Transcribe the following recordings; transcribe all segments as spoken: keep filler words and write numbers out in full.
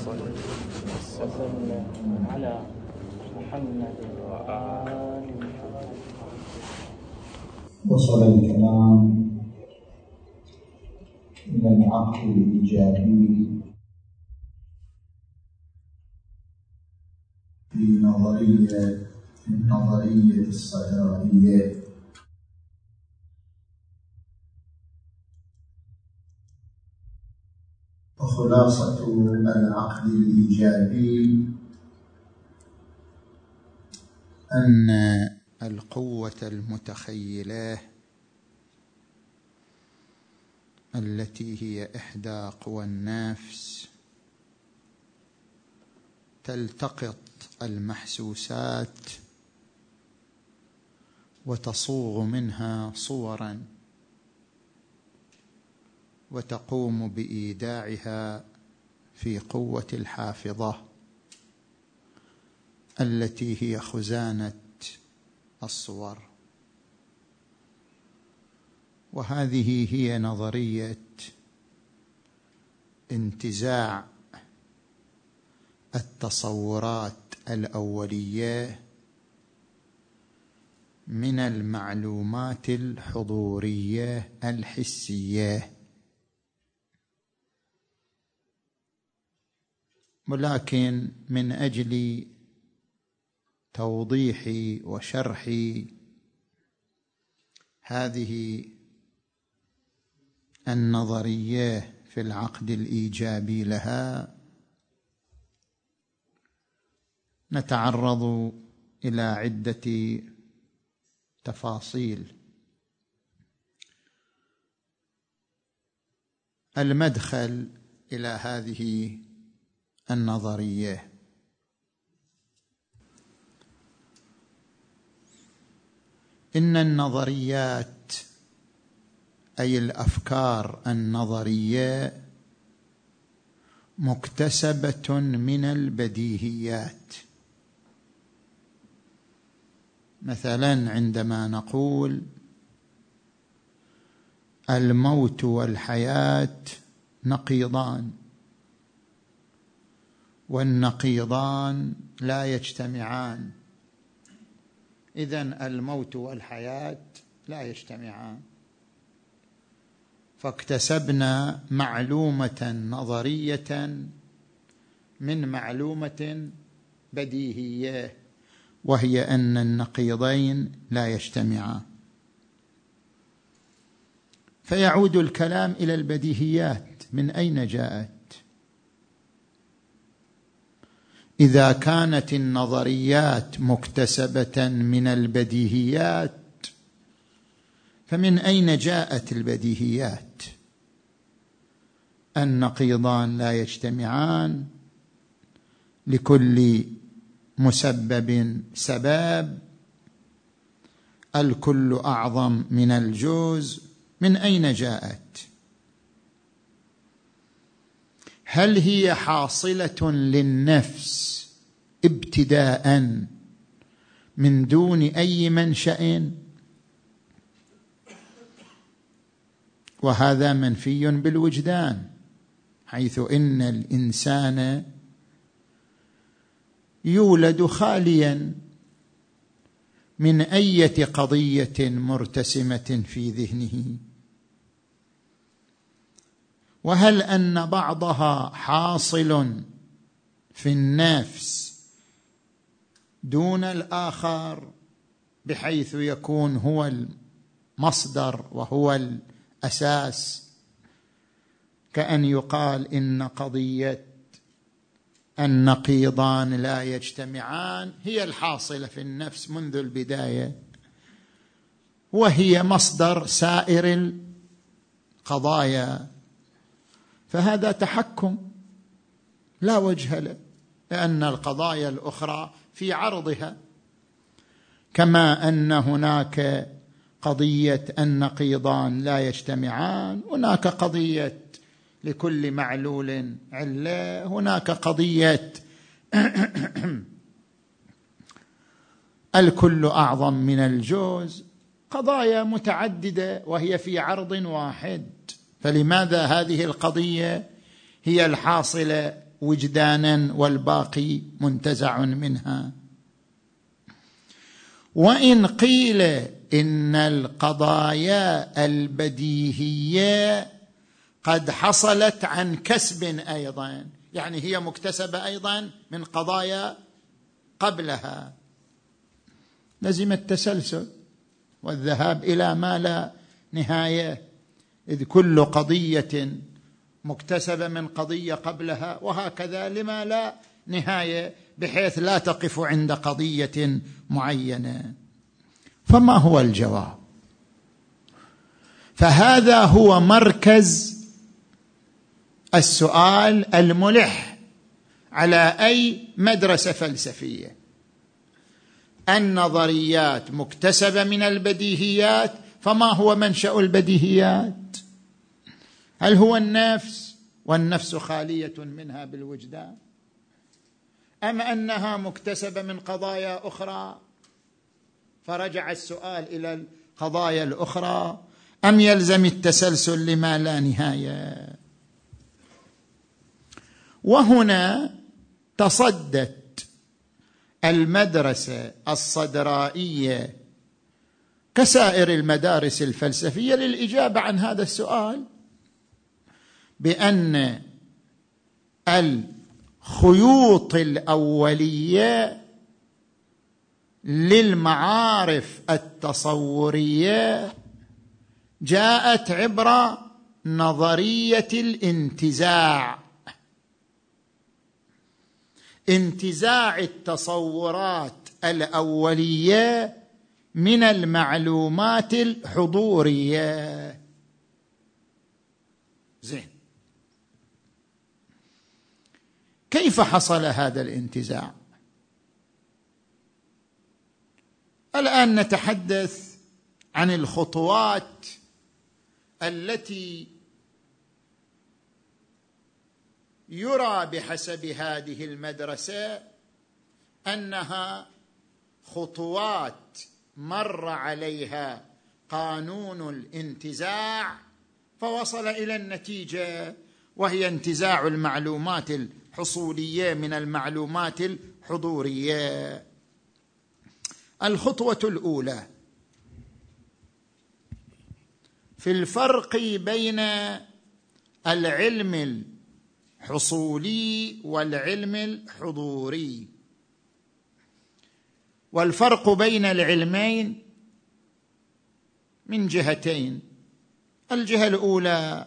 وسلم على محمد وآل محمد. وصل الكلام إلى العقل الإيجابي في نظرية النظرية الصدرائية. وخلاصة العقل الإيجابي أن القوة المتخيلة التي هي إحدى قوى النفس تلتقط المحسوسات وتصوغ منها صورا وتقوم بإيداعها في قوة الحافظة التي هي خزانة الصور. وهذه هي نظرية انتزاع التصورات الأولية من المعلومات الحضورية الحسية. ولكن من أجل توضيح وشرح هذه النظرية في العقد الإيجابي لها نتعرض إلى عدة تفاصيل. المدخل إلى هذه النظرية: إن النظريات أي الأفكار النظرية مكتسبة من البديهيات. مثلا عندما نقول الموت والحياة نقيضان والنقيضان لا يجتمعان، إذن الموت والحياة لا يجتمعان. فاكتسبنا معلومة نظرية من معلومة بديهية، وهي أن النقيضين لا يجتمعان. فيعود الكلام إلى البديهيات. من أين جاءت؟ إذا كانت النظريات مكتسبة من البديهيات فمن أين جاءت البديهيات؟ النقيضان لا يجتمعان، لكل مسبب سبب، الكل أعظم من الجزء. من أين جاءت؟ هل هي حاصلة للنفس ابتداء من دون أي منشأ؟ وهذا منفي بالوجدان، حيث إن الإنسان يولد خاليا من أية قضية مرتسمة في ذهنه. وهل أن بعضها حاصل في النفس دون الآخر بحيث يكون هو المصدر وهو الأساس؟ كأن يقال إن قضية النقيضان لا يجتمعان هي الحاصلة في النفس منذ البداية، وهي مصدر سائر القضايا. فهذا تحكم لا وجه له، لأن القضايا الأخرى في عرضها. كما أن هناك قضية النقيضان لا يجتمعان، هناك قضية لكل معلول علة، هناك قضية الكل أعظم من الجزء، قضايا متعددة وهي في عرض واحد. فلماذا هذه القضية هي الحاصلة وجدانا والباقي منتزع منها. وإن قيل إن القضايا البديهية قد حصلت عن كسب أيضا، يعني هي مكتسبة أيضا من قضايا قبلها، لزم التسلسل والذهاب إلى ما لا نهاية، إذ كل قضية مكتسبة من قضية قبلها، وهكذا لما لا نهاية، بحيث لا تقف عند قضية معينة. فما هو الجواب؟ فهذا هو مركز السؤال الملح على أي مدرسة فلسفية. النظريات مكتسبة من البديهيات، فما هو منشأ البديهيات؟ هل هو النفس والنفس خالية منها بالوجدان، أم أنها مكتسبة من قضايا أخرى فرجع السؤال إلى القضايا الأخرى، أم يلزم التسلسل لما لا نهاية؟ وهنا تصدت المدرسة الصدرائية كسائر المدارس الفلسفية للإجابة عن هذا السؤال، بأن الخيوط الأولية للمعارف التصورية جاءت عبر نظرية الانتزاع، انتزاع التصورات الأولية من المعلومات الحضورية. زين، كيف حصل هذا الانتزاع؟ الآن نتحدث عن الخطوات التي يرى بحسب هذه المدرسة أنها خطوات مر عليها قانون الانتزاع فوصل إلى النتيجة، وهي انتزاع المعلومات الحصولية من المعلومات الحضورية. الخطوة الأولى في الفرق بين العلم الحصولي والعلم الحضوري، والفرق بين العلمين من جهتين. الجهة الأولى،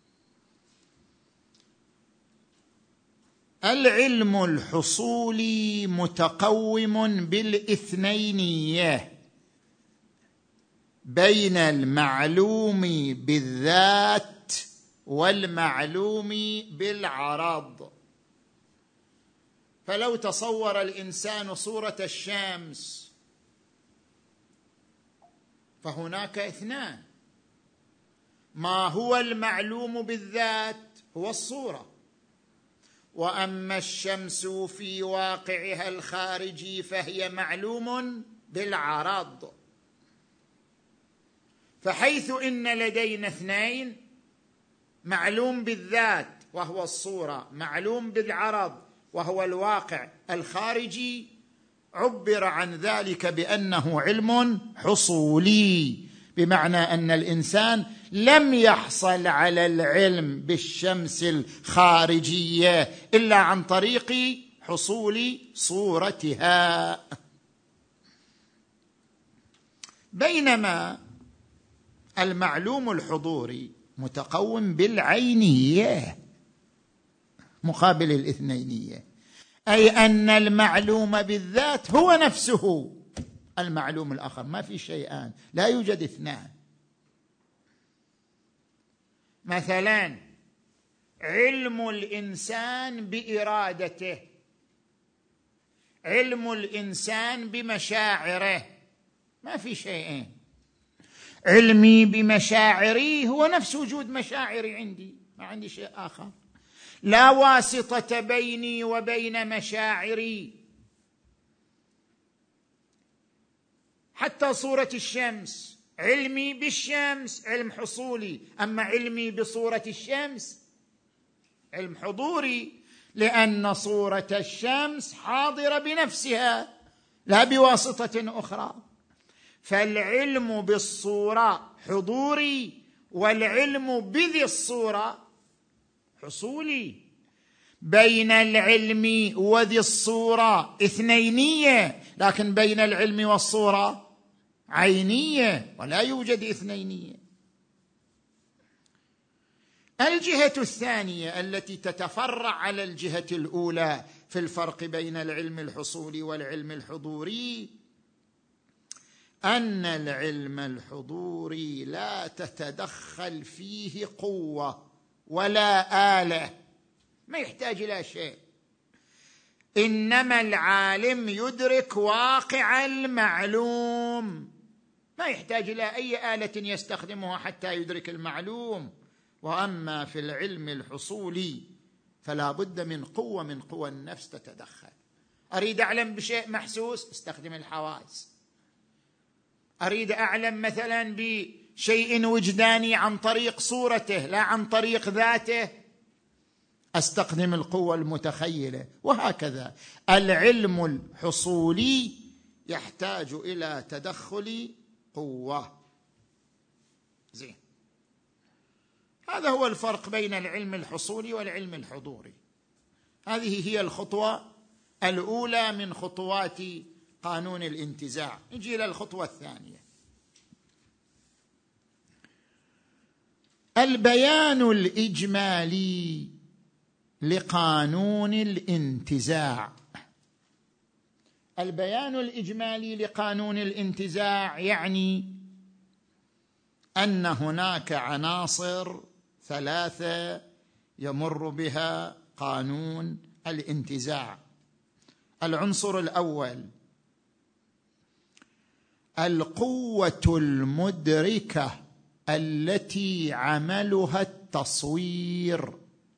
العلم الحصولي متقوم بالاثنينية بين المعلوم بالذات والمعلوم بالعرض. فلو تصور الإنسان صورة الشمس فهناك اثنان، ما هو المعلوم بالذات هو الصورة، وأما الشمس في واقعها الخارجي فهي معلوم بالعرض. فحيث إن لدينا اثنين، معلوم بالذات وهو الصورة، معلوم بالعرض وهو الواقع الخارجي، عبر عن ذلك بأنه علم حصولي، بمعنى أن الإنسان لم يحصل على العلم بالشمس الخارجية إلا عن طريق حصول صورتها. بينما المعلوم الحضوري متقوم بالعينية مقابل الاثنينية، أي أن المعلوم بالذات هو نفسه المعلوم الآخر، ما في شيئان، لا يوجد اثنان. مثلا علم الإنسان بإرادته، علم الإنسان بمشاعره، ما في شيئين. علمي بمشاعري هو نفس وجود مشاعري عندي، ما عندي شيء آخر، لا واسطة بيني وبين مشاعري. حتى صورة الشمس، علمي بالشمس علم حصولي، أما علمي بصورة الشمس علم حضوري. لأن صورة الشمس حاضرة بنفسها لا بواسطة أخرى. فالعلم بالصورة حضوري، والعلم بذي الصورة حصولي. بين العلم وذي الصورة اثنينية، لكن بين العلم والصورة عينية، ولا يوجد اثنينية. الجهة الثانية التي تتفرع على الجهة الأولى في الفرق بين العلم الحصولي والعلم الحضوري أن العلم الحضوري لا تتدخل فيه قوة ولا آلة، ما يحتاج إلى شيء، إنما العالم يدرك واقع المعلوم، ما يحتاج إلى أي آلة يستخدمها حتى يدرك المعلوم. وأما في العلم الحصولي فلا بد من قوة من قوى النفس تتدخل. أريد أعلم بشيء محسوس، استخدم الحواس. أريد أعلم مثلا بشيء وجداني عن طريق صورته لا عن طريق ذاته، أستخدم القوة المتخيلة. وهكذا العلم الحصولي يحتاج إلى تدخل قوة. زين، هذا هو الفرق بين العلم الحصولي والعلم الحضوري. هذه هي الخطوة الأولى من خطوات قانون الانتزاع. نجي إلى الخطوة الثانية، البيان الإجمالي لقانون الانتزاع. البيان الإجمالي لقانون الانتزاع يعني أن هناك عناصر ثلاثة يمر بها قانون الانتزاع. العنصر الأول القوة المدركة التي عملها التصوير.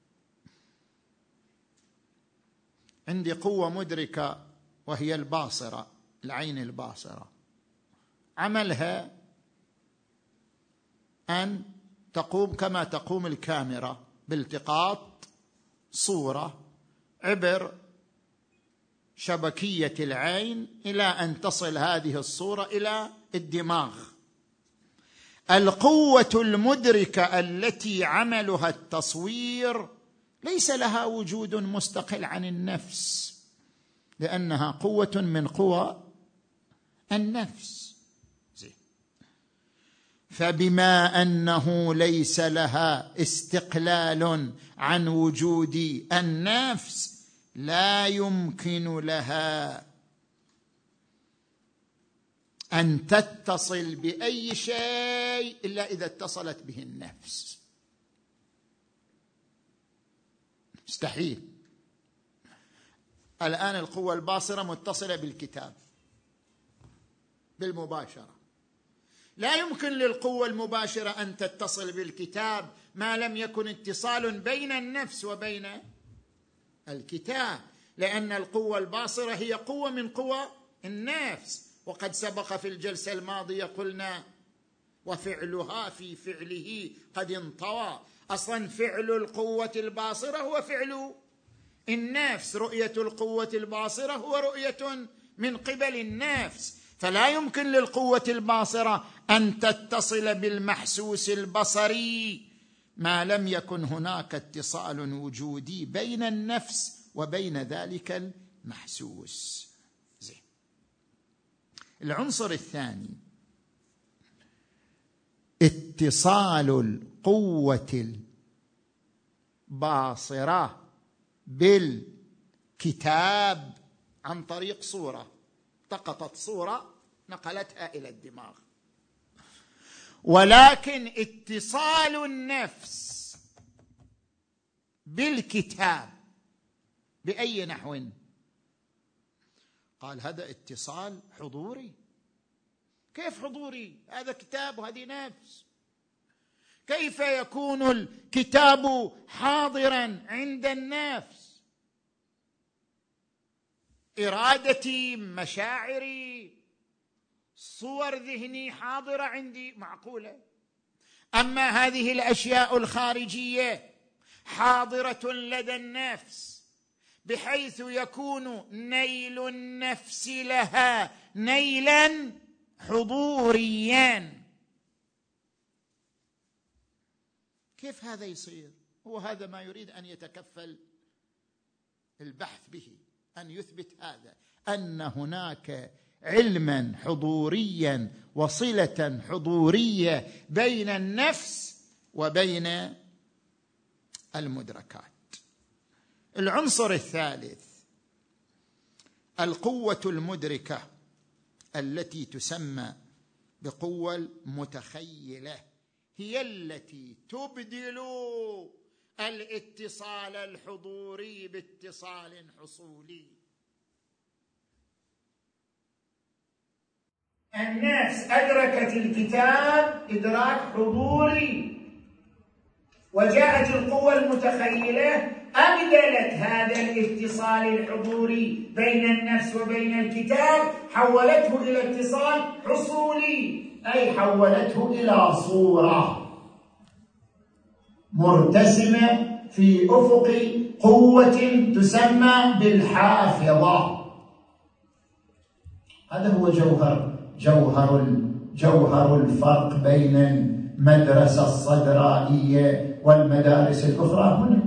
عندي قوة مدركة وهي الباصرة، العين الباصرة، عملها أن تقوم كما تقوم الكاميرا بالتقاط صورة عبر شبكية العين إلى أن تصل هذه الصورة إلى الدماغ. القوة المدركة التي عملها التصوير ليس لها وجود مستقل عن النفس، لأنها قوة من قوى النفس. زي. فبما أنه ليس لها استقلال عن وجود النفس لا يمكن لها أن تتصل بأي شيء إلا إذا اتصلت به النفس. مستحيل. الآن القوة الباصرة متصلة بالكتاب بالمباشرة، لا يمكن للقوة المباشرة أن تتصل بالكتاب ما لم يكن اتصال بين النفس وبين الكتاب، لأن القوة الباصرة هي قوة من قوى النفس. وقد سبق في الجلسة الماضية قلنا وفعلها في فعله قد انطوى. أصلا فعل القوة الباصرة هو فعل النفس، رؤية القوة الباصرة هو رؤية من قبل النفس. فلا يمكن للقوة الباصرة أن تتصل بالمحسوس البصري ما لم يكن هناك اتصال وجودي بين النفس وبين ذلك المحسوس. زين. العنصر الثاني اتصال القوة الباصرة بالكتاب عن طريق صورة، التقطت صورة نقلتها إلى الدماغ. ولكن اتصال النفس بالكتاب بأي نحو؟ قال هذا اتصال حضوري. كيف حضوري؟ هذا كتاب وهذه نفس. كيف يكون الكتاب حاضرا عند النفس؟ إرادتي، مشاعري، صور ذهني حاضرة عندي، معقولة. أما هذه الأشياء الخارجية حاضرة لدى النفس بحيث يكون نيل النفس لها نيلا حضوريا. كيف هذا يصير؟ هو هذا ما يريد أن يتكفل البحث به، أن يثبت هذا، أن هناك علما حضوريا وصلة حضورية بين النفس وبين المدركات. العنصر الثالث القوة المدركة التي تسمى بقوة المتخيلة، هي التي تبدل الاتصال الحضوري باتصال حصولي. الناس أدركت الكتاب إدراك حضوري، وجاءت القوة المتخيلة أبدلت هذا الاتصال الحضوري بين النفس وبين الكتاب، حولته إلى اتصال حصولي، أي حولته إلى صورة مرتسمة في أفق قوة تسمى بالحافظة. هذا هو جوهر جوهر جوهر الفرق بين المدرسة الصدرائية والمدارس الأخرى هنا،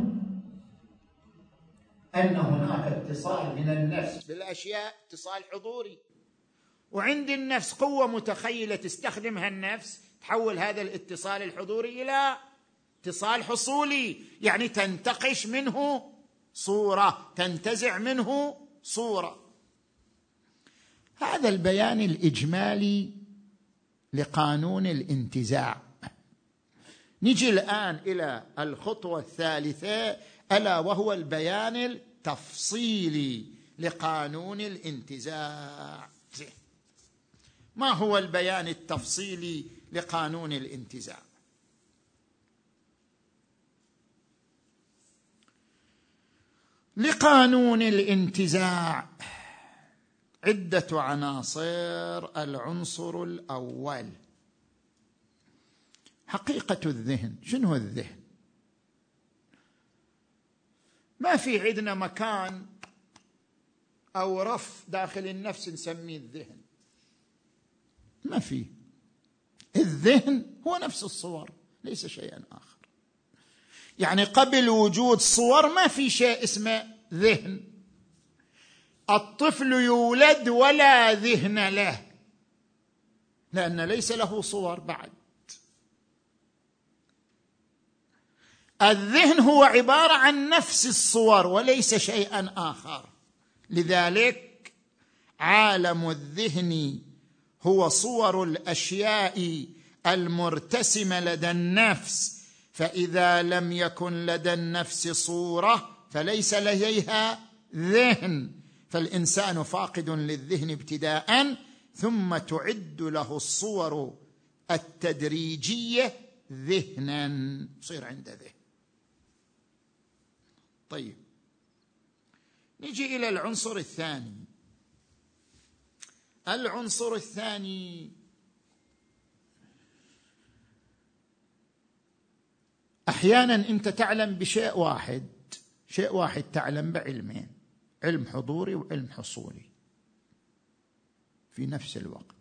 أن هناك اتصال من النفس بالأشياء، اتصال حضوري، وعند النفس قوة متخيلة تستخدمها النفس، تحول هذا الاتصال الحضوري إلى اتصال حصولي، يعني تنتقش منه صورة، تنتزع منه صورة. هذا البيان الإجمالي لقانون الانتزاع. نجي الآن إلى الخطوة الثالثة، ألا وهو البيان التفصيلي لقانون الانتزاع. ما هو البيان التفصيلي لقانون الانتزاع؟ لقانون الانتزاع عدة عناصر. العنصر الأول حقيقة الذهن. شنو الذهن؟ ما في عندنا مكان أو رف داخل النفس نسميه الذهن، ما في. الذهن هو نفس الصور، ليس شيئا آخر. يعني قبل وجود صور ما في شيء اسمه ذهن. الطفل يولد ولا ذهن له، لأن ليس له صور بعد. الذهن هو عبارة عن نفس الصور وليس شيئا آخر. لذلك عالم الذهن هو صور الأشياء المرتسمة لدى النفس، فإذا لم يكن لدى النفس صورة فليس لديها ذهن، فالإنسان فاقد للذهن ابتداء، ثم تعد له الصور التدريجية ذهنا، يصير عنده ذهن. طيب نجي إلى العنصر الثاني. العنصر الثاني أحيانا أنت تعلم بشيء واحد، شيء واحد تعلم بعلمين، علم حضوري وعلم حصولي في نفس الوقت.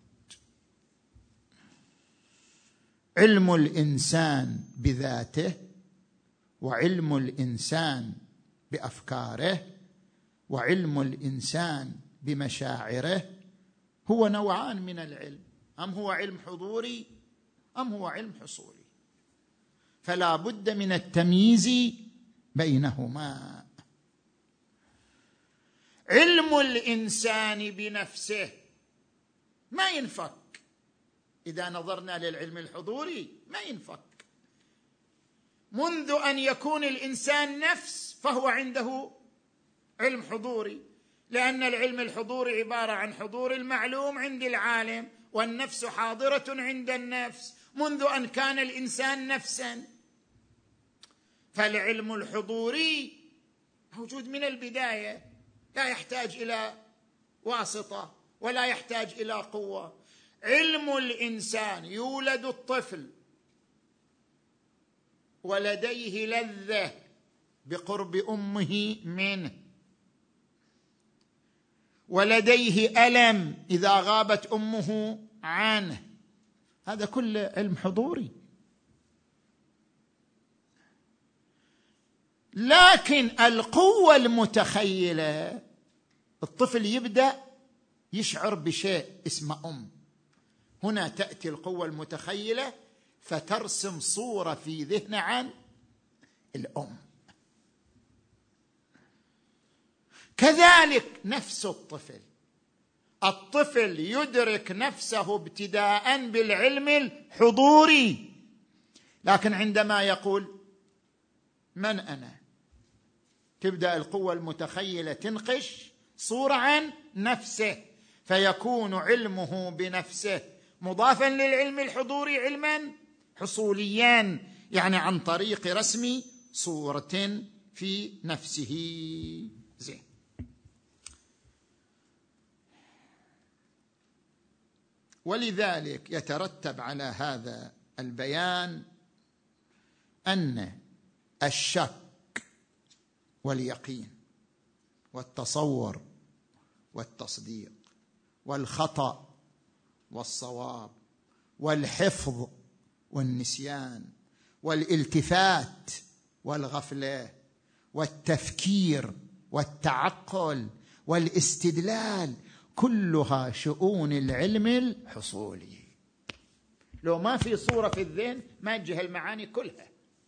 علم الإنسان بذاته وعلم الإنسان بأفكاره وعلم الإنسان بمشاعره هو نوعان من العلم، أم هو علم حضوري أم هو علم حصولي، فلا بد من التمييز بينهما. علم الإنسان بنفسه ما ينفك، إذا نظرنا للعلم الحضوري ما ينفك. منذ أن يكون الإنسان نفس فهو عنده علم حضوري، لأن العلم الحضوري عبارة عن حضور المعلوم عند العالم، والنفس حاضرة عند النفس منذ أن كان الإنسان نفسا. فالعلم الحضوري موجود من البداية، لا يحتاج إلى واسطة ولا يحتاج إلى قوة. علم الإنسان، يولد الطفل ولديه لذة بقرب أمه منه، ولديه ألم إذا غابت أمه عنه، هذا كله علم حضوري. لكن القوة المتخيلة، الطفل يبدأ يشعر بشيء اسمه أم، هنا تأتي القوة المتخيلة فترسم صورة في ذهنه عن الأم. كذلك نفس الطفل، الطفل يدرك نفسه ابتداء بالعلم الحضوري، لكن عندما يقول من أنا، تبدأ القوة المتخيلة تنقش صورة عن نفسه، فيكون علمه بنفسه مضافا للعلم الحضوري علما حصوليا، يعني عن طريق رسم صورة في نفسه. زين. ولذلك يترتب على هذا البيان أن الشك واليقين والتصور والتصديق والخطأ والصواب والحفظ والنسيان والالتفات والغفلة والتفكير والتعقل والاستدلال، كلها شؤون العلم الحصولي. لو ما في صورة في الذهن ما تجي المعاني كلها.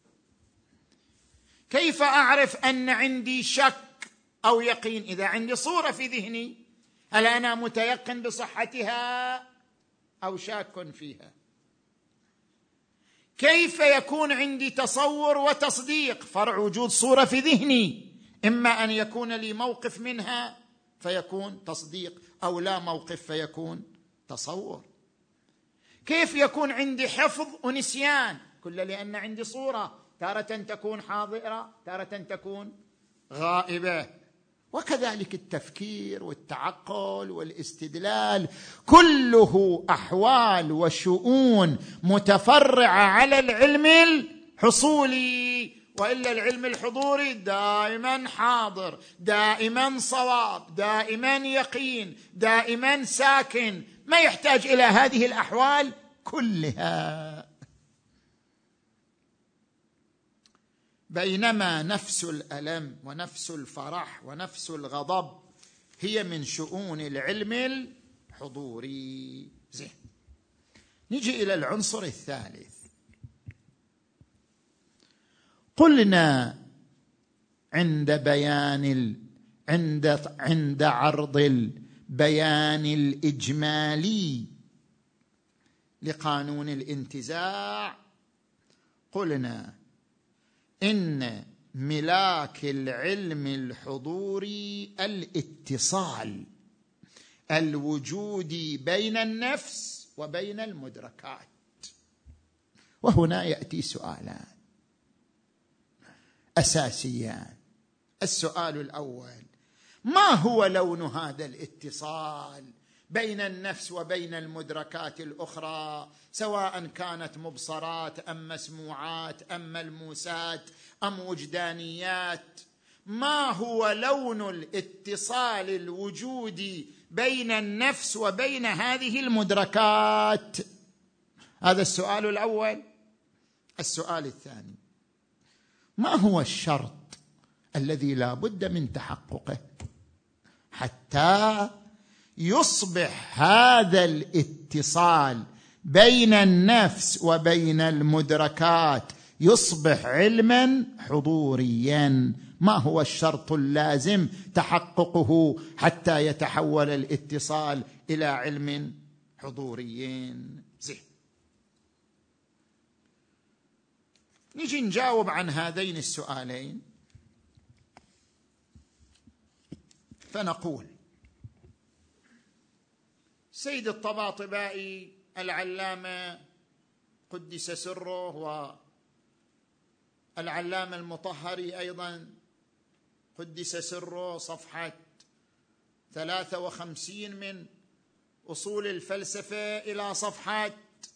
كيف أعرف أن عندي شك أو يقين؟ إذا عندي صورة في ذهني، هل أنا متيقن بصحتها أو شاك فيها؟ كيف يكون عندي تصور وتصديق؟ فرع وجود صورة في ذهني، إما أن يكون لي موقف منها فيكون تصديق، أو لا موقف فيكون تصور. كيف يكون عندي حفظ ونسيان؟ كل لأن عندي صورة، تارة تكون حاضرة تارة تكون غائبة. وكذلك التفكير والتعقل والاستدلال، كله أحوال وشؤون متفرعة على العلم الحصولي. وإلا العلم الحضوري دائما حاضر، دائما صواب، دائما يقين، دائما ساكن، ما يحتاج إلى هذه الأحوال كلها. بينما نفس الألم ونفس الفرح ونفس الغضب هي من شؤون العلم الحضوري. زين، نجي إلى العنصر الثالث. قلنا عند بيان ال... عند عند عرض البيان الإجمالي لقانون الانتزاع، قلنا إن ملاك العلم الحضوري الاتصال الوجودي بين النفس وبين المدركات. وهنا يأتي سؤالان أساسيان. السؤال الأول: ما هو لون هذا الاتصال بين النفس وبين المدركات الأخرى، سواء كانت مبصرات أم مسموعات أم ملموسات أم وجدانيات؟ ما هو لون الاتصال الوجودي بين النفس وبين هذه المدركات؟ هذا السؤال الأول. السؤال الثاني: ما هو الشرط الذي لا بد من تحققه حتى يصبح هذا الاتصال بين النفس وبين المدركات يصبح علما حضوريا؟ ما هو الشرط اللازم تحققه حتى يتحول الاتصال إلى علم حضوري؟ زين، نجي نجاوب عن هذين السؤالين. فنقول: سيد الطباطبائي العلامة قدس سره، والعلامة المطهري أيضا قدس سره، صفحة ثلاثة وخمسين من أصول الفلسفة إلى صفحة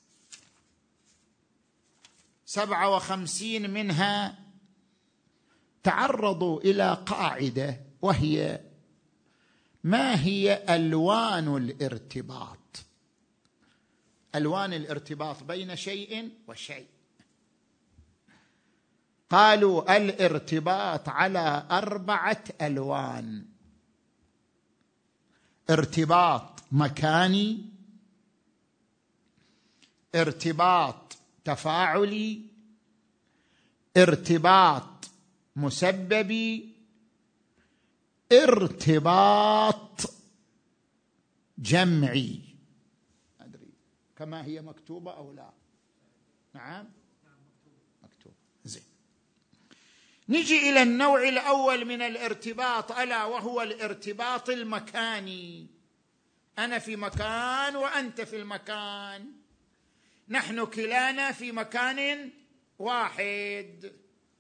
سبعة وخمسين منها، تعرضوا إلى قاعدة، وهي ما هي ألوان الارتباط؟ ألوان الارتباط بين شيء وشيء. قالوا الارتباط على أربعة ألوان: ارتباط مكاني، ارتباط تفاعلي، ارتباط مسببي، ارتباط جمعي. أدري كما هي مكتوبة أو لا؟ نعم مكتوبة. زين، نجي إلى النوع الأول من الارتباط، ألا وهو الارتباط المكاني. أنا في مكان وأنت في المكان، نحن كلانا في مكان واحد.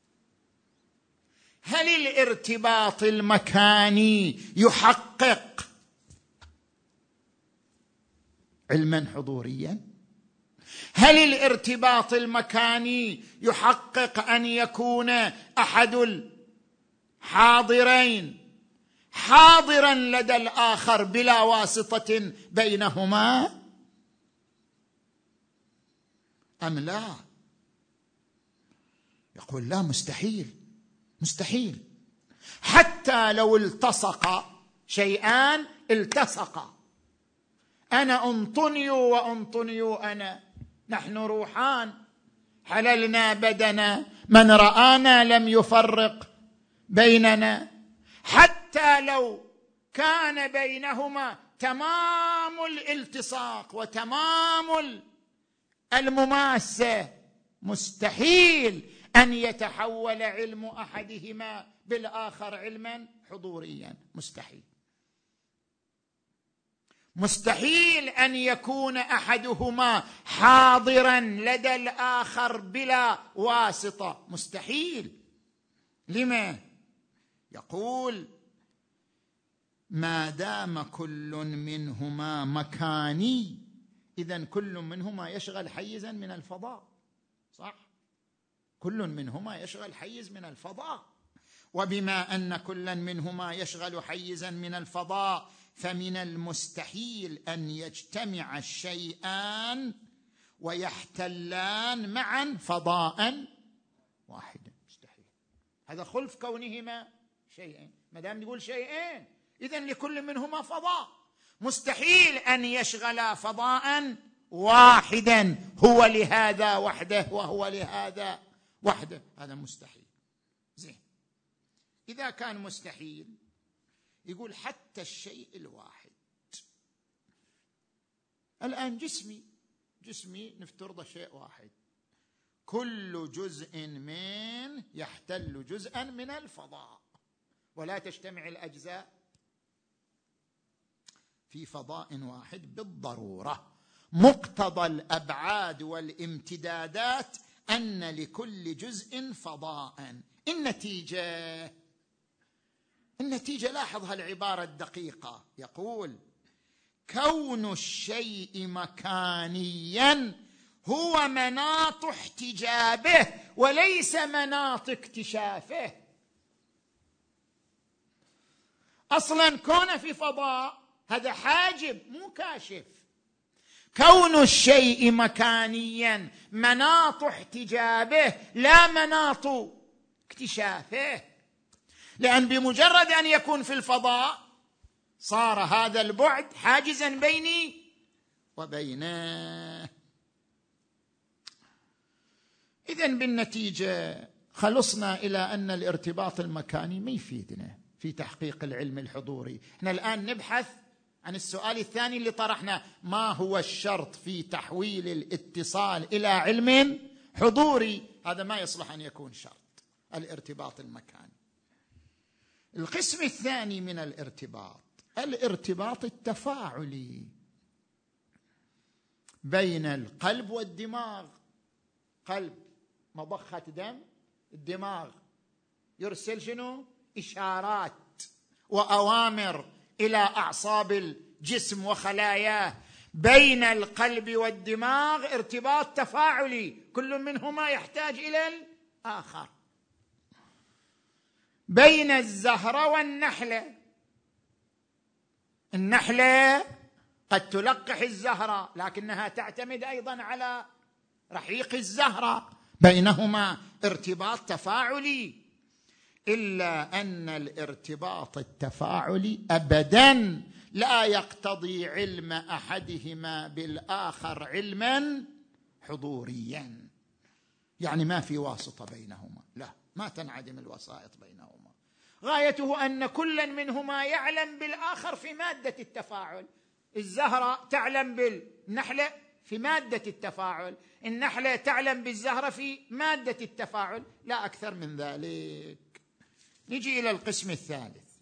هل الارتباط المكاني يحقق علما حضوريا؟ هل الارتباط المكاني يحقق أن يكون أحد الحاضرين حاضرا لدى الآخر بلا واسطة بينهما أم لا؟ يقول لا، مستحيل مستحيل. حتى لو التصق شيئان التصقا، أنا أنطنيو وأنطنيو أنا، نحن روحان حللنا بدنا، من رآنا لم يفرق بيننا. حتى لو كان بينهما تمام الالتصاق وتمام المماسة، مستحيل أن يتحول علم أحدهما بالآخر علما حضوريا، مستحيل. مستحيل أن يكون أحدهما حاضرا لدى الآخر بلا واسطة، مستحيل. لما؟ يقول ما دام كل منهما مكاني، إذن كل منهما يشغل حيزا من الفضاء، صح؟ كل منهما يشغل حيز من الفضاء، وبما أن كل منهما يشغل حيزا من الفضاء فمن المستحيل أن يجتمع الشيئان ويحتلان معا فضاء واحدا، مستحيل. هذا خلف كونهما شيئين. ما دام نقول شيئين إذن لكل منهما فضاء، مستحيل أن يشغلا فضاء واحدا، هو لهذا وحده وهو لهذا وحده، هذا مستحيل. زين، إذا كان مستحيل يقول حتى الشيء الواحد. الآن جسمي جسمي نفترض شيء واحد، كل جزء من يحتل جزءا من الفضاء، ولا تجتمع الأجزاء في فضاء واحد بالضرورة. مقتضى الأبعاد والامتدادات أن لكل جزء فضاء. النتيجة النتيجة لاحظ هالعبارة الدقيقة، يقول كون الشيء مكانيا هو مناط احتجابه وليس مناط اكتشافه. أصلا كونه في فضاء هذا حاجب مو كاشف. كون الشيء مكانيا مناط احتجابه لا مناط اكتشافه، لأن بمجرد أن يكون في الفضاء صار هذا البعد حاجزا بيني وبينه. إذن بالنتيجة خلصنا إلى أن الارتباط المكاني ما يفيدنا في تحقيق العلم الحضوري. احنا الآن نبحث عن السؤال الثاني اللي طرحنا: ما هو الشرط في تحويل الاتصال إلى علم حضوري؟ هذا ما يصلح أن يكون شرط، الارتباط المكاني. القسم الثاني من الارتباط الارتباط التفاعلي بين القلب والدماغ. قلب مضخة دم، الدماغ يرسل شنو؟ إشارات وأوامر إلى أعصاب الجسم وخلاياه. بين القلب والدماغ ارتباط تفاعلي، كل منهما يحتاج إلى الآخر. بين الزهرة والنحلة النحلة قد تلقح الزهرة لكنها تعتمد أيضا على رحيق الزهرة، بينهما ارتباط تفاعلي، إلا أن الارتباط التفاعلي أبدا لا يقتضي علم أحدهما بالآخر علما حضوريا، يعني ما في واسطة بينهما، لا، ما تنعدم الوسائط بينهما، غايته أن كل منهما يعلم بالآخر في مادة التفاعل. الزهرة تعلم بالنحلة في مادة التفاعل، النحلة تعلم بالزهرة في مادة التفاعل، لا أكثر من ذلك. نجي إلى القسم الثالث،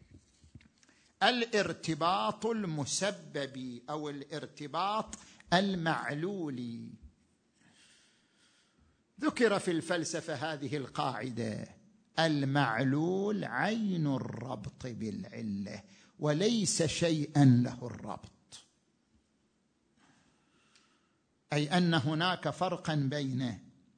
الارتباط المسببي أو الارتباط المعلولي. ذكر في الفلسفة هذه القاعدة: المعلول عين الربط بالعلة وليس شيئا له الربط، أي أن هناك فرقا بين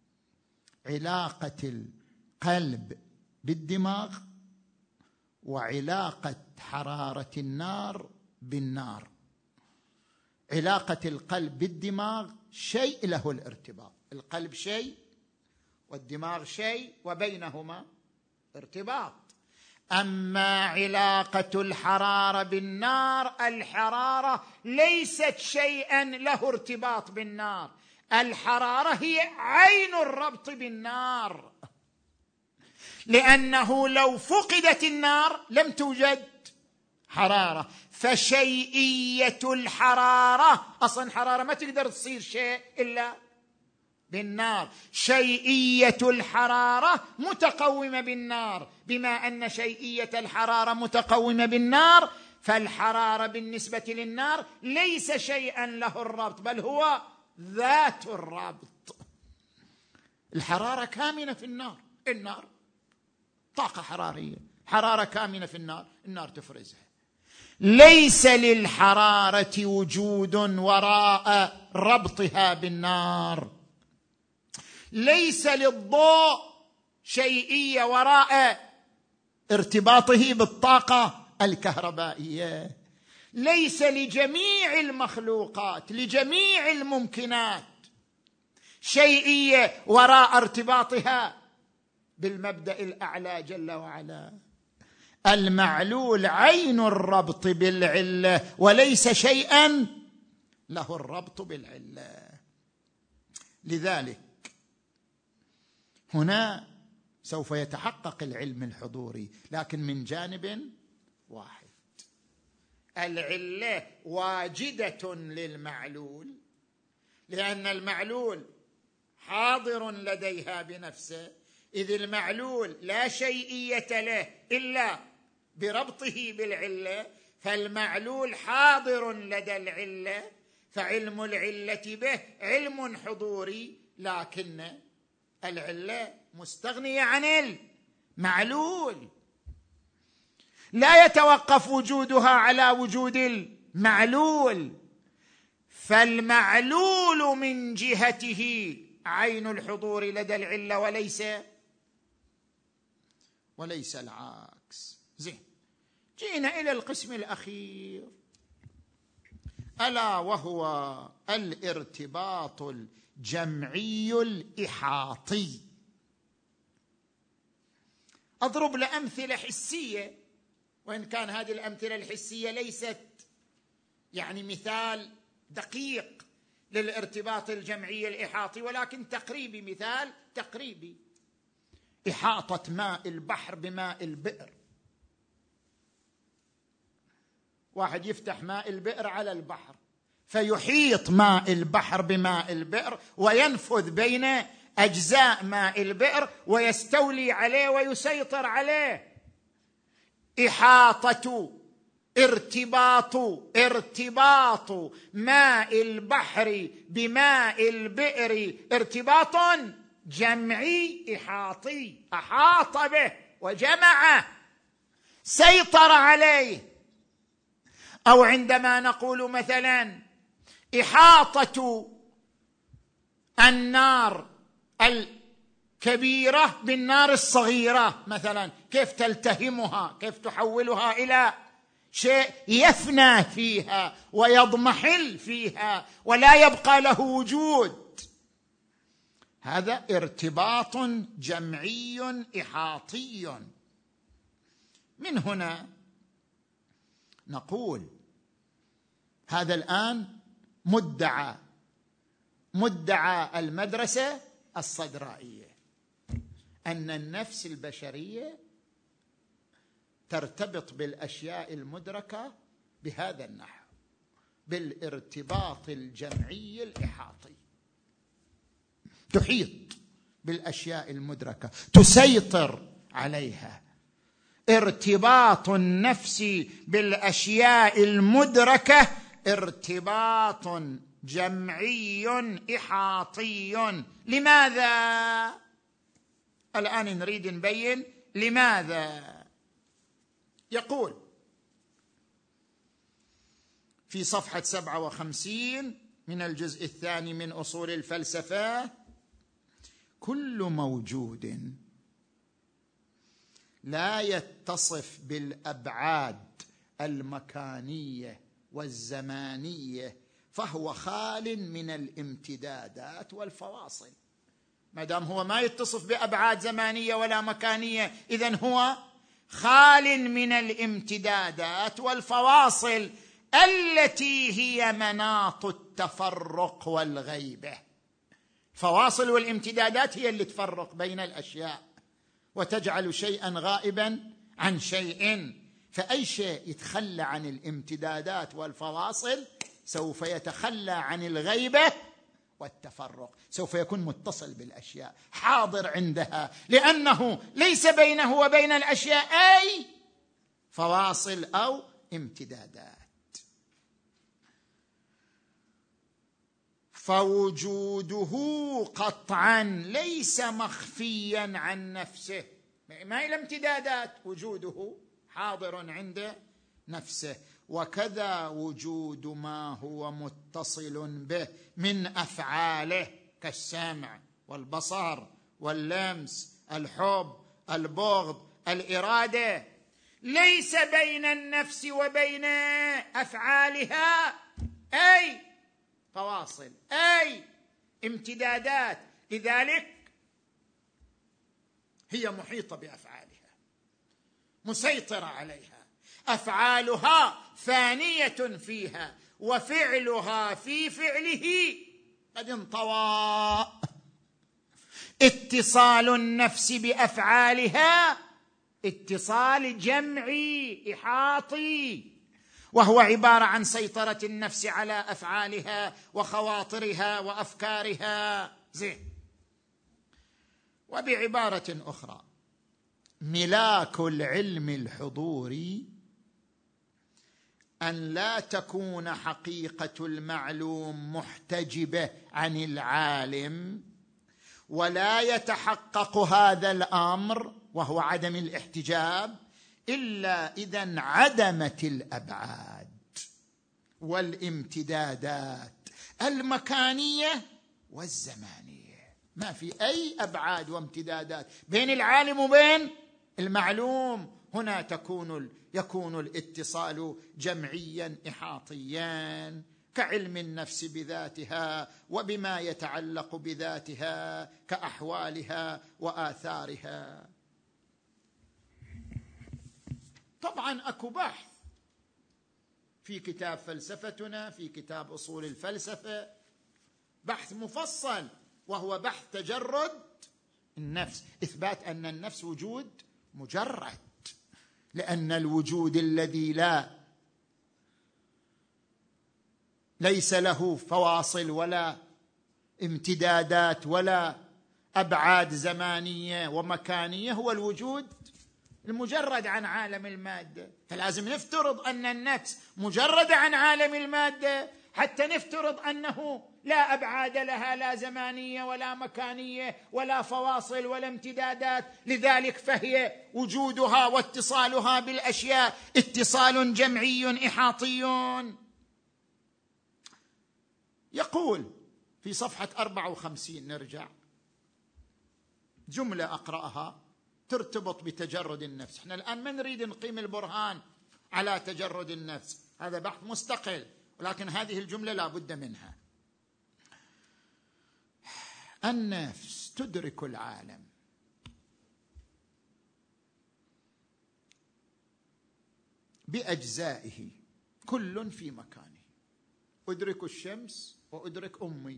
علاقة القلب بالدماغ وعلاقة حرارة النار بالنار. علاقة القلب بالدماغ شيء له الارتباط، القلب شيء والدماغ شيء وبينهما ارتباط. أما علاقة الحرارة بالنار، الحرارة ليست شيئا له ارتباط بالنار، الحرارة هي عين الربط بالنار، لأنه لو فقدت النار لم توجد حرارة. فشيئية الحرارة، أصلا حرارة ما تقدر تصير شيء إلا بالنار، شيئية الحرارة متقومة بالنار، بما أن شيئية الحرارة متقومة بالنار فالحرارة بالنسبة للنار ليس شيئا له الربط، بل هو ذات الربط. الحرارة كامنة في النار، النار طاقة حرارية، حرارة كامنة في النار، النار تفرزها. ليس للحرارة وجود وراء ربطها بالنار، ليس للضوء شيئية وراء ارتباطه بالطاقة الكهربائية، ليس لجميع المخلوقات لجميع الممكنات شيئية وراء ارتباطها بالمبدأ الأعلى جل وعلا. المعلول عين الربط بالعلة وليس شيئا له الربط بالعلة. لذلك هنا سوف يتحقق العلم الحضوري، لكن من جانب واحد. العلة واجدة للمعلول، لأن المعلول حاضر لديها بنفسه، إذ المعلول لا شيئية له إلا بربطه بالعلة، فالمعلول حاضر لدى العلة، فعلم العلة به علم حضوري، لكن العلة مستغنية عن المعلول، لا يتوقف وجودها على وجود المعلول، فالمعلول من جهته عين الحضور لدى العلة وليس وليس العكس. زين، جينا إلى القسم الأخير، ألا وهو الارتباط الجمعي الإحاطي. أضرب لأمثلة حسية، وإن كان هذه الأمثلة الحسية ليست يعني مثال دقيق للارتباط الجمعي الإحاطي، ولكن تقريبي، مثال تقريبي. إحاطة ماء البحر بماء البئر، واحد يفتح ماء البئر على البحر فيحيط ماء البحر بماء البئر وينفذ بين أجزاء ماء البئر ويستولي عليه ويسيطر عليه. إحاطة ارتباط ارتباط ماء البحر بماء البئر ارتباط جمعي إحاطي، أحاط به وجمعه، سيطر عليه. أو عندما نقول مثلا إحاطة النار الكبيرة بالنار الصغيرة مثلا، كيف تلتهمها، كيف تحولها إلى شيء يفنى فيها ويضمحل فيها ولا يبقى له وجود. هذا ارتباط جمعي إحاطي. من هنا نقول هذا الآن مدعى مدعى المدرسة الصدرائية أن النفس البشرية ترتبط بالأشياء المدركة بهذا النحو، بالارتباط الجمعي الإحاطي، تحيط بالأشياء المدركة، تسيطر عليها. ارتباط النفس بالأشياء المدركة ارتباط جمعي إحاطي. لماذا؟ الآن نريد نبين لماذا. يقول في صفحة سبعة وخمسين من الجزء الثاني من أصول الفلسفة: كل موجود لا يتصف بالأبعاد المكانية والزمانية فهو خال من الامتدادات والفواصل. ما دام هو ما يتصف بأبعاد زمانية ولا مكانية، إذن هو خال من الامتدادات والفواصل التي هي مناط التفرق والغيبة. الفواصل والامتدادات هي اللي تفرق بين الأشياء وتجعل شيئا غائبا عن شيء. فأي شيء يتخلى عن الامتدادات والفواصل سوف يتخلى عن الغيبة والتفرق، سوف يكون متصل بالأشياء، حاضر عندها، لأنه ليس بينه وبين الأشياء أي فواصل أو امتدادات. فوجوده قطعا ليس مخفيا عن نفسه، ما هي الامتدادات؟ وجوده حاضر عند نفسه. وكذا وجود ما هو متصل به من أفعاله كالسمع والبصر واللمس، الحب، البغض، الإرادة، ليس بين النفس وبين أفعالها أي فواصل أي امتدادات، لذلك هي محيطة بأفعالها، مسيطرة عليها، أفعالها ثانية فيها وفعلها في فعله قد انطوى. اتصال النفس بأفعالها اتصال جمعي إحاطي، وهو عبارة عن سيطرة النفس على أفعالها وخواطرها وأفكارها. زين. وبعبارة أخرى، ملاك العلم الحضوري أن لا تكون حقيقة المعلوم محتجبة عن العالم، ولا يتحقق هذا الأمر وهو عدم الاحتجاب إلا إذا انعدمت الأبعاد والامتدادات المكانية والزمانية. ما في أي أبعاد وامتدادات بين العالم وبين المعلوم. هنا تكون يكون الاتصال جمعيا إحاطيا كعلم النفس بذاتها وبما يتعلق بذاتها كأحوالها وآثارها. طبعا أكو بحث في كتاب فلسفتنا، في كتاب أصول الفلسفة، بحث مفصل وهو بحث تجرد النفس، إثبات أن النفس وجود مجرد، لأن الوجود الذي لا ليس له فواصل ولا امتدادات ولا أبعاد زمانية ومكانية هو الوجود المجرد عن عالم المادة. فلازم نفترض أن النفس مجردة عن عالم المادة حتى نفترض أنه لا أبعاد لها، لا زمانية ولا مكانية ولا فواصل ولا امتدادات، لذلك فهي وجودها واتصالها بالأشياء اتصال جمعي إحاطي. يقول في صفحة أربعة وخمسين، نرجع جملة أقرأها ترتبط بتجرد النفس. احنا الآن ما نريد نقيم البرهان على تجرد النفس، هذا بحث مستقل، ولكن هذه الجملة لا بد منها. النفس تدرك العالم بأجزائه كل في مكانه. أدرك الشمس وأدرك أمي،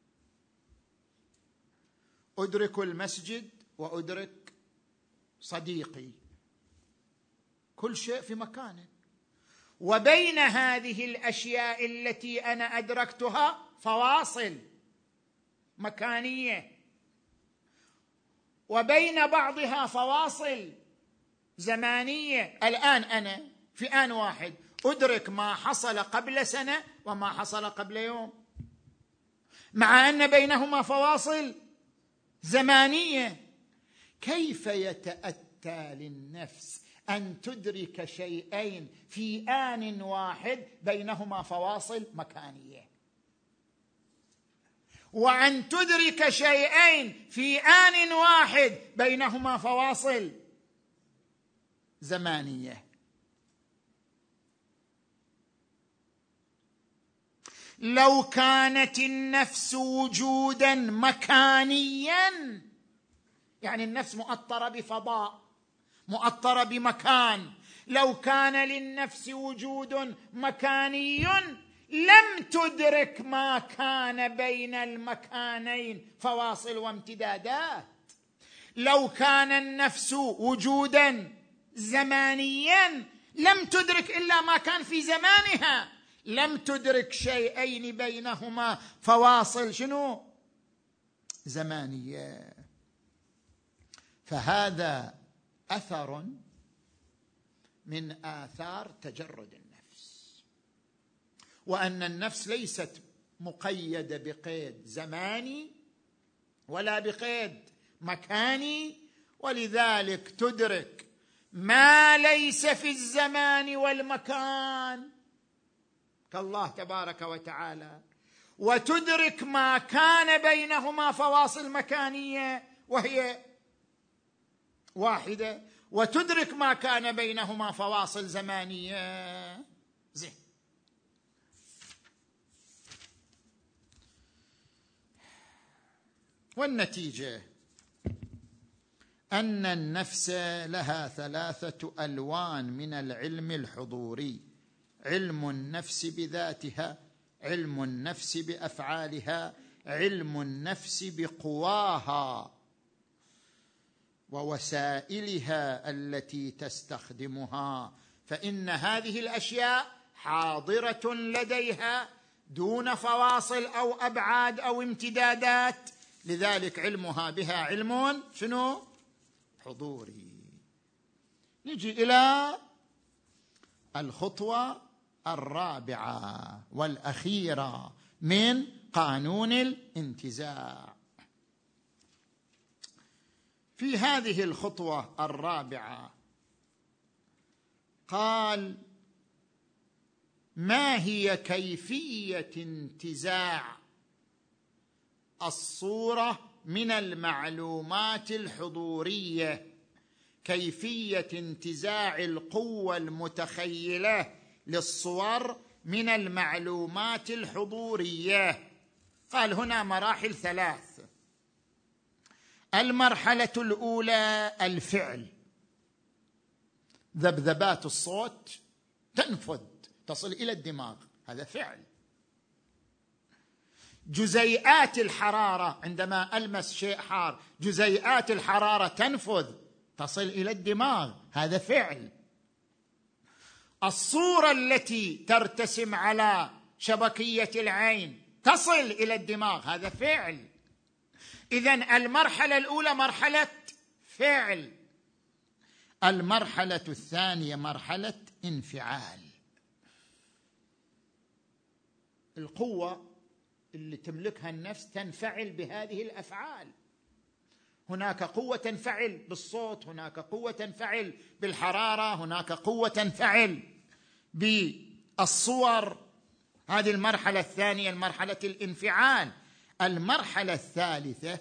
أدرك المسجد وأدرك صديقي، كل شيء في مكانه. وبين هذه الأشياء التي أنا أدركتها فواصل مكانية، وبين بعضها فواصل زمانية. الآن أنا في آن واحد أدرك ما حصل قبل سنة وما حصل قبل يوم، مع أن بينهما فواصل زمانية. كيف يتأتى للنفس أن تدرك شيئين في آن واحد بينهما فواصل مكانية، وأن تدرك شيئين في آن واحد بينهما فواصل زمانية؟ لو كانت النفس وجودا مكانيا، يعني النفس مؤطرة بفضاء، مؤطرة بمكان، لو كان للنفس وجود مكاني لم تدرك ما كان بين المكانين فواصل وامتدادات. لو كان النفس وجودا زمانيا لم تدرك إلا ما كان في زمانها، لم تدرك شيئين بينهما فواصل شنو؟ زمانية. فهذا أثر من آثار تجرد النفس، وأن النفس ليست مقيدة بقيد زماني ولا بقيد مكاني، ولذلك تدرك ما ليس في الزمان والمكان كالله تبارك وتعالى، وتدرك ما كان بينهما فواصل مكانية وهي واحدة، وتدرك ما كان بينهما فواصل زمانية. زين، والنتيجة أن النفس لها ثلاثة ألوان من العلم الحضوري: علم النفس بذاتها، علم النفس بأفعالها، علم النفس بقواها ووسائلها التي تستخدمها. فإن هذه الأشياء حاضرة لديها دون فواصل أو أبعاد أو امتدادات، لذلك علمها بها علم شنو؟ حضوري. نجي إلى الخطوة الرابعة والأخيرة من قانون الانتزاع. في هذه الخطوة الرابعة قال: ما هي كيفية انتزاع الصورة من المعلومات الحضورية، كيفية انتزاع القوة المتخيلة للصور من المعلومات الحضورية. قال هنا مراحل ثلاث. المرحلة الأولى الفعل، ذبذبات الصوت تنفذ تصل إلى الدماغ، هذا فعل. جزيئات الحرارة، عندما ألمس شيء حار جزيئات الحرارة تنفذ تصل إلى الدماغ، هذا فعل. الصورة التي ترتسم على شبكية العين تصل إلى الدماغ، هذا فعل. إذن المرحلة الأولى مرحلة فعل. المرحلة الثانية مرحلة انفعال. القوة اللي تملكها النفس تنفعل بهذه الأفعال. هناك قوة تنفعل بالصوت، هناك قوة تنفعل بالحرارة، هناك قوة تنفعل بالصور. هذه المرحلة الثانية، المرحلة الانفعال. المرحلة الثالثة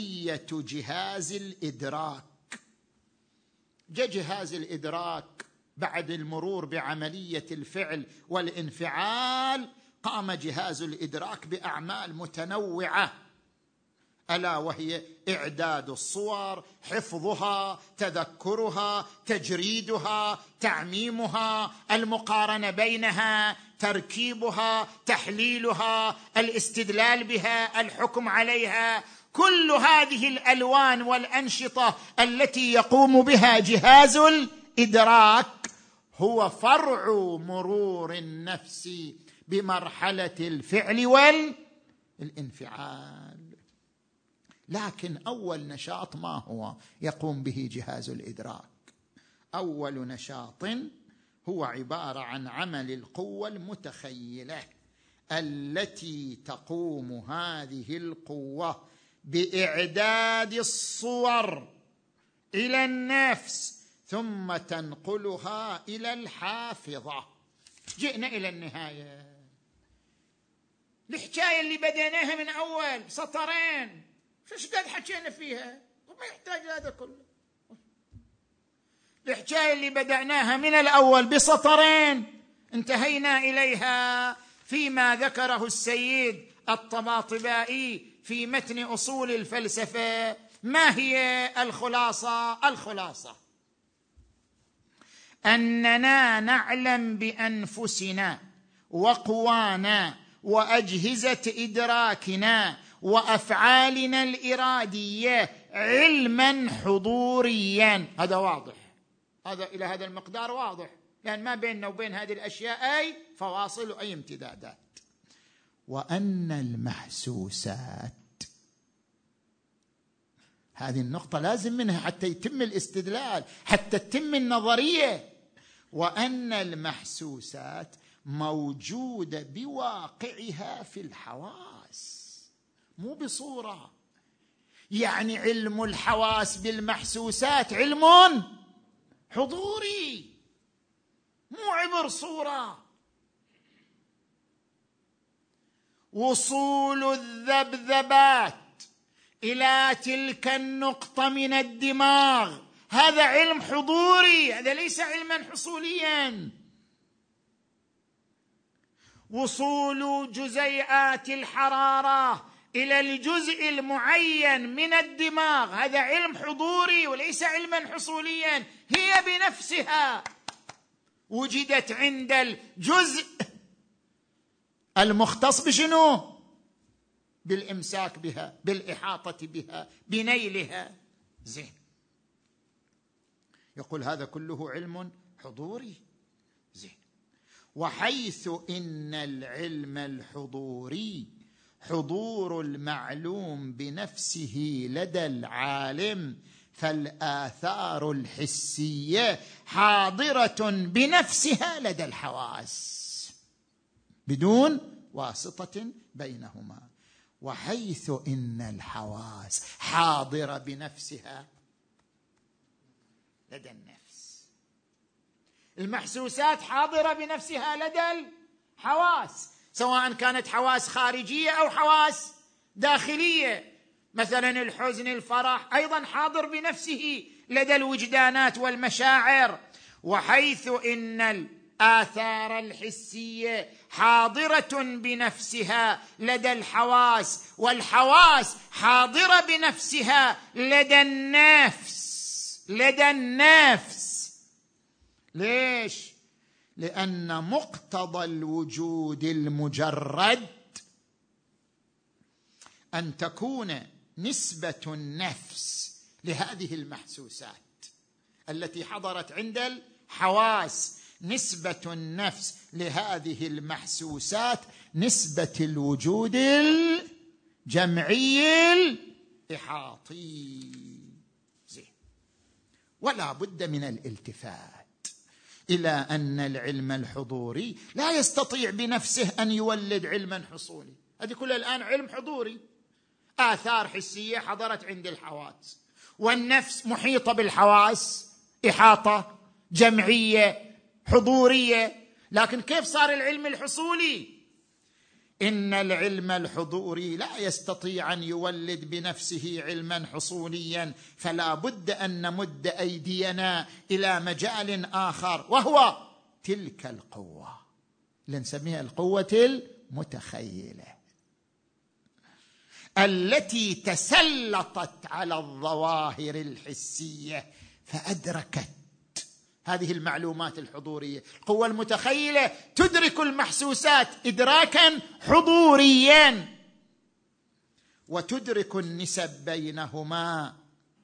فعالية جهاز الإدراك. جاء جهاز الإدراك بعد المرور بعملية الفعل والانفعال قام جهاز الإدراك بأعمال متنوعة، ألا وهي إعداد الصور، حفظها، تذكرها، تجريدها، تعميمها، المقارنة بينها، تركيبها، تحليلها، الاستدلال بها، الحكم عليها. كل هذه الألوان والأنشطة التي يقوم بها جهاز الإدراك هو فرع مرور النفس بمرحلة الفعل والانفعال. لكن أول نشاط ما هو يقوم به جهاز الإدراك؟ أول نشاط هو عبارة عن عمل القوة المتخيلة، التي تقوم هذه القوة بإعداد الصور إلى النفس ثم تنقلها إلى الحافظة. جئنا إلى النهاية. الحكاية اللي بديناها من أول سطرين شو قد حكينا فيها؟ ما يحتاج هذا كله. الحكاية اللي بدأناها من الأول بسطرين انتهينا إليها فيما ذكره السيد الطباطبائي في متن أصول الفلسفة. ما هي الخلاصة؟ الخلاصة أننا نعلم بأنفسنا وقوانا وأجهزة إدراكنا وأفعالنا الإرادية علما حضوريا. هذا واضح، هذا إلى هذا المقدار واضح، لأن ما بيننا وبين هذه الأشياء أي فواصل وأي امتدادات. وأن المحسوسات، هذه النقطة لازم منها حتى يتم الاستدلال، حتى تتم النظرية. وأن المحسوسات موجودة بواقعها في الحواس، مو بصورة. يعني علم الحواس بالمحسوسات علم حضوري، مو عبر صورة. وصول الذبذبات إلى تلك النقطة من الدماغ هذا علم حضوري، هذا ليس علما حصوليا. وصول جزيئات الحرارة إلى الجزء المعين من الدماغ هذا علم حضوري وليس علما حصوليا. هي بنفسها وجدت عند الجزء المختص بشنو؟ بالإمساك بها، بالإحاطة بها، بنيلها. زين، يقول هذا كله علم حضوري. زين، وحيث إن العلم الحضوري حضور المعلوم بنفسه لدى العالم، فالآثار الحسية حاضرة بنفسها لدى الحواس بدون واسطة بينهما. وحيث إن الحواس حاضرة بنفسها لدى النفس، المحسوسات حاضرة بنفسها لدى الحواس، سواء كانت حواس خارجية أو حواس داخلية. مثلا الحزن، الفرح، أيضا حاضر بنفسه لدى الوجدانات والمشاعر. وحيث إن الآثار الحسية حاضرة بنفسها لدى الحواس، والحواس حاضرة بنفسها لدى النفس. لدى النفس ليش؟ لأن مقتضى الوجود المجرد أن تكون نسبة النفس لهذه المحسوسات التي حضرت عند الحواس، نسبة النفس لهذه المحسوسات نسبة الوجود الجمعي الإحاطي. زين، ولا بد من الالتفات إلى أن العلم الحضوري لا يستطيع بنفسه أن يولد علما حصولي. هذه كلها الآن علم حضوري، آثار حسية حضرت عند الحواس، والنفس محيطة بالحواس، إحاطة جمعية حضورية. لكن كيف صار العلم الحصولي؟ إن العلم الحضوري لا يستطيع أن يولد بنفسه علما حصوليا، فلا بد أن نمد أيدينا إلى مجال آخر، وهو تلك القوة اللي نسميها القوة المتخيلة، التي تسلطت على الظواهر الحسية فأدركت هذه المعلومات الحضورية. القوة المتخيلة تدرك المحسوسات إدراكا حضوريا، وتدرك النسب بينهما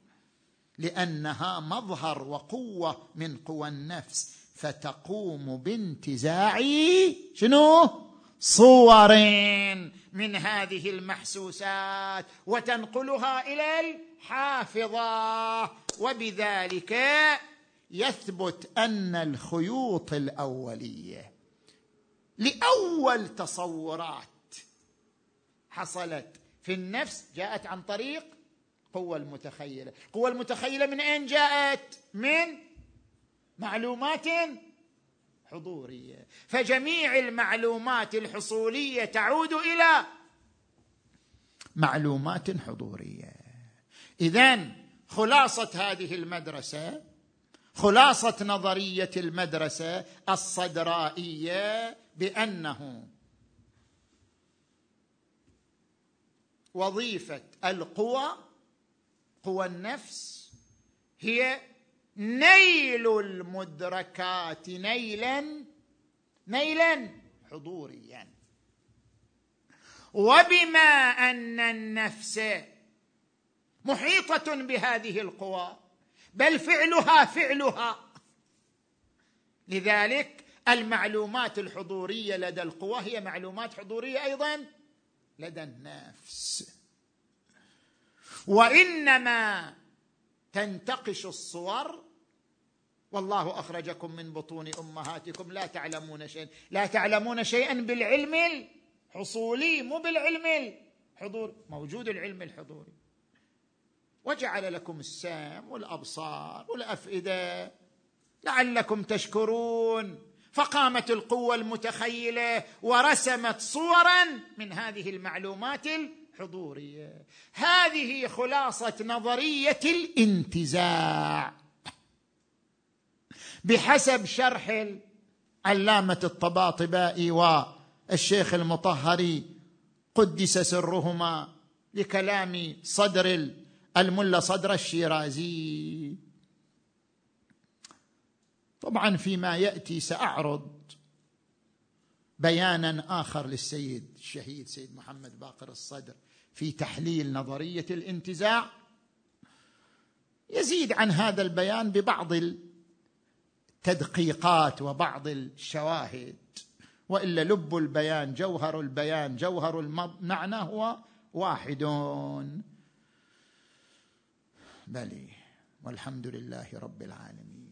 لأنها مظهر وقوة من قوى النفس، فتقوم بانتزاع شنو؟ صور من هذه المحسوسات وتنقلها إلى الحافظة، وبذلك يثبت أن الخيوط الأولية لأول تصورات حصلت في النفس جاءت عن طريق قوة المتخيلة. قوة المتخيلة من أين جاءت؟ من معلومات حضورية، فجميع المعلومات الحصولية تعود إلى معلومات حضورية. إذن خلاصة هذه المدرسة، خلاصة نظرية المدرسة الصدرائية، بأنه وظيفة القوى، قوى النفس، هي نيل المدركات نيلا نيلا حضوريا. وبما أن النفس محيطة بهذه القوى، بل فعلها فعلها، لذلك المعلومات الحضورية لدى القوى هي معلومات حضورية أيضا لدى النفس. وإنما تنتقش الصور، والله أخرجكم من بطون أمهاتكم لا تعلمون شيئا، لا تعلمون شيئا بالعلم الحصولي، مو بالعلم الحضوري. موجود العلم الحضوري، وجعل لكم السمع والأبصار والأفئدة لعلكم تشكرون، فقامت القوة المتخيلة ورسمت صورا من هذه المعلومات الحضورية. هذه خلاصة نظرية الانتزاع بحسب شرح العلامة الطباطبائي والشيخ المطهري قدس سرهما لكلام صدر الملا صدر الشيرازي. طبعا فيما يأتي سأعرض بيانا آخر للسيد الشهيد سيد محمد باقر الصدر في تحليل نظرية الانتزاع، يزيد عن هذا البيان ببعض التدقيقات وبعض الشواهد، وإلا لب البيان جوهر البيان جوهر المعنى هو واحد. بلي، والحمد لله رب العالمين.